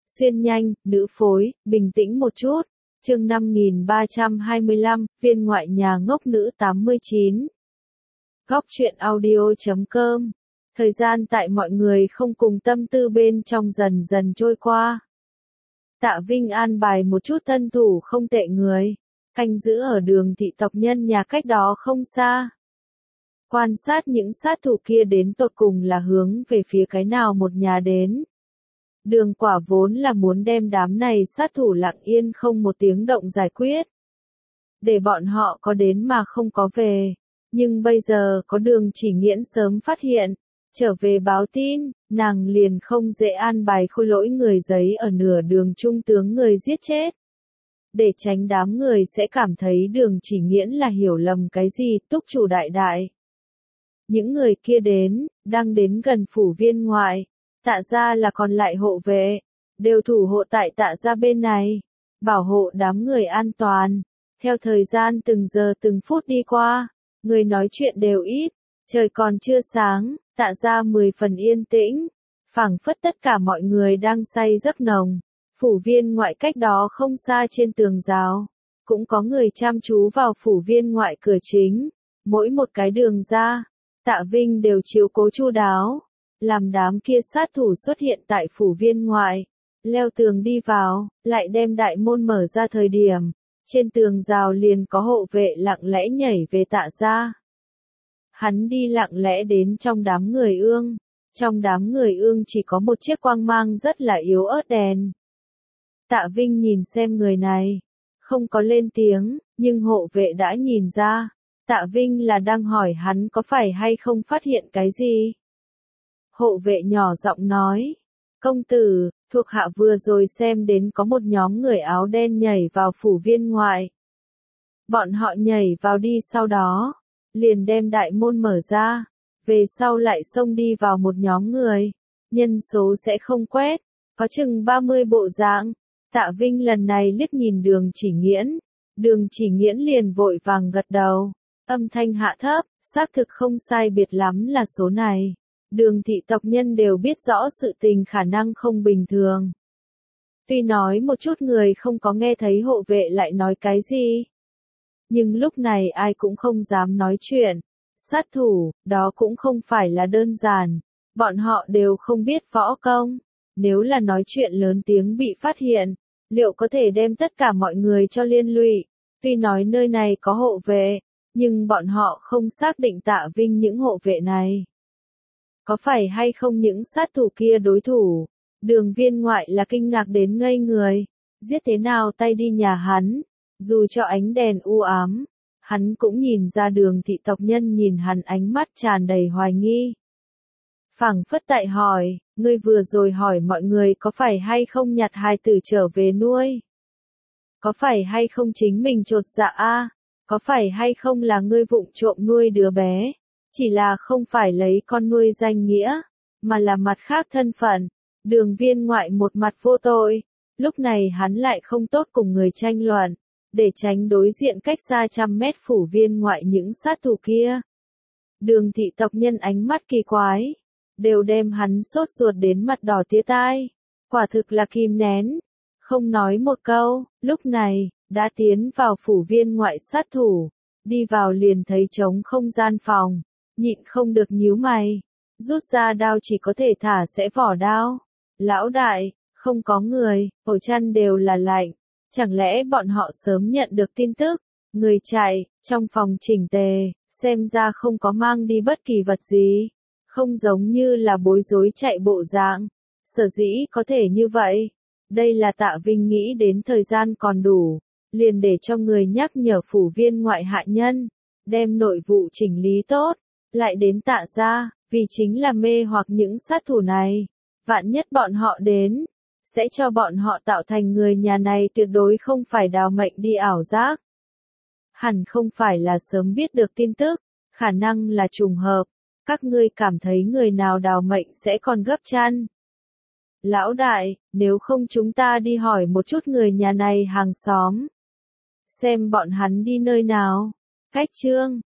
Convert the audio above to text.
Xuyên nhanh, nữ phối, bình tĩnh một chút. Chương 5325, viên ngoại nhà ngốc nữ 89. Góc truyện audio.com. Thời gian tại mọi người không cùng tâm tư bên trong dần dần trôi qua. Tạ Vinh an bài một chút thân thủ không tệ người, canh giữ ở đường thị tộc nhân nhà cách đó không xa. Quan sát những sát thủ kia đến tột cùng là hướng về phía cái nào một nhà đến. Đường Quả vốn là muốn đem đám này sát thủ lặng yên không một tiếng động giải quyết. Để bọn họ có đến mà không có về. Nhưng bây giờ có Đường Chỉ Nghiễn sớm phát hiện, trở về báo tin, nàng liền không dễ an bài khôi lỗi người giấy ở nửa đường trung tướng người giết chết. Để tránh đám người sẽ cảm thấy Đường Chỉ Nghiễn là hiểu lầm cái gì túc chủ đại đại. Những người kia đến, đang đến gần phủ viên ngoại. Tạ gia là còn lại hộ vệ, đều thủ hộ tại Tạ gia bên này, bảo hộ đám người an toàn. Theo thời gian từng giờ từng phút đi qua, người nói chuyện đều ít, trời còn chưa sáng, Tạ gia 10 phần yên tĩnh, phảng phất tất cả mọi người đang say giấc nồng. Phủ viên ngoại cách đó không xa trên tường rào, cũng có người chăm chú vào phủ viên ngoại cửa chính, mỗi một cái đường ra, Tạ Vinh đều chiếu cố chu đáo. Làm đám kia sát thủ xuất hiện tại phủ viên ngoại, leo tường đi vào, lại đem đại môn mở ra thời điểm, trên tường rào liền có hộ vệ lặng lẽ nhảy về Tạ gia. Hắn đi lặng lẽ đến trong đám người ương, trong đám người ương chỉ có một chiếc quang mang rất là yếu ớt đèn. Tạ Vinh nhìn xem người này, không có lên tiếng, nhưng hộ vệ đã nhìn ra, Tạ Vinh là đang hỏi hắn có phải hay không phát hiện cái gì. Hộ vệ nhỏ giọng nói, công tử, thuộc hạ vừa rồi xem đến có một nhóm người áo đen nhảy vào phủ viên ngoại. Bọn họ nhảy vào đi sau đó, liền đem đại môn mở ra, về sau lại xông đi vào một nhóm người, nhân số sẽ không quét, có chừng 30 bộ dạng. Tạ Vinh lần này liếc nhìn Đường Chỉ Nghiễn, Đường Chỉ Nghiễn liền vội vàng gật đầu, âm thanh hạ thấp, xác thực không sai biệt lắm là số này. Đường thị tộc nhân đều biết rõ sự tình khả năng không bình thường. Tuy nói một chút người không có nghe thấy hộ vệ lại nói cái gì. Nhưng lúc này ai cũng không dám nói chuyện. Sát thủ, đó cũng không phải là đơn giản. Bọn họ đều không biết võ công. Nếu là nói chuyện lớn tiếng bị phát hiện, liệu có thể đem tất cả mọi người cho liên lụy. Tuy nói nơi này có hộ vệ, nhưng bọn họ không xác định Tạ Vinh những hộ vệ này. Có phải hay không những sát thủ kia đối thủ? Đường viên ngoại là kinh ngạc đến ngây người. Giết thế nào tay đi nhà hắn? Dù cho ánh đèn u ám, hắn cũng nhìn ra Đường thị tộc nhân nhìn hắn ánh mắt tràn đầy hoài nghi. Phảng phất tại hỏi, ngươi vừa rồi hỏi mọi người có phải hay không nhặt hài tử trở về nuôi? Có phải hay không chính mình chột dạ a? Có phải hay không là ngươi vụng trộm nuôi đứa bé? Chỉ là không phải lấy con nuôi danh nghĩa, mà là mặt khác thân phận. Đường viên ngoại một mặt vô tội, lúc này hắn lại không tốt cùng người tranh luận, để tránh đối diện cách xa 100 mét phủ viên ngoại những sát thủ kia. Đường thị tộc nhân ánh mắt kỳ quái, đều đem hắn sốt ruột đến mặt đỏ tía tai, quả thực là kìm nén, không nói một câu. Lúc này, đã tiến vào phủ viên ngoại sát thủ, đi vào liền thấy trống không gian phòng. Nhịn không được nhíu mày, rút ra đao chỉ có thể thả sẽ vỏ đao. Lão đại, không có người, ổ chăn đều là lạnh, chẳng lẽ bọn họ sớm nhận được tin tức, người chạy, trong phòng chỉnh tề, xem ra không có mang đi bất kỳ vật gì, không giống như là bối rối chạy bộ dạng, sở dĩ có thể như vậy. Đây là Tạ Vinh nghĩ đến thời gian còn đủ, liền để cho người nhắc nhở phủ viên ngoại hạ nhân, đem nội vụ chỉnh lý tốt. Lại đến Tạ gia, vì chính là mê hoặc những sát thủ này. Vạn nhất bọn họ đến, sẽ cho bọn họ tạo thành người nhà này tuyệt đối không phải đào mệnh đi ảo giác. Hẳn không phải là sớm biết được tin tức, khả năng là trùng hợp. Các ngươi cảm thấy người nào đào mệnh sẽ còn gấp chăn. Lão đại, nếu không chúng ta đi hỏi một chút người nhà này hàng xóm. Xem bọn hắn đi nơi nào. Cách chương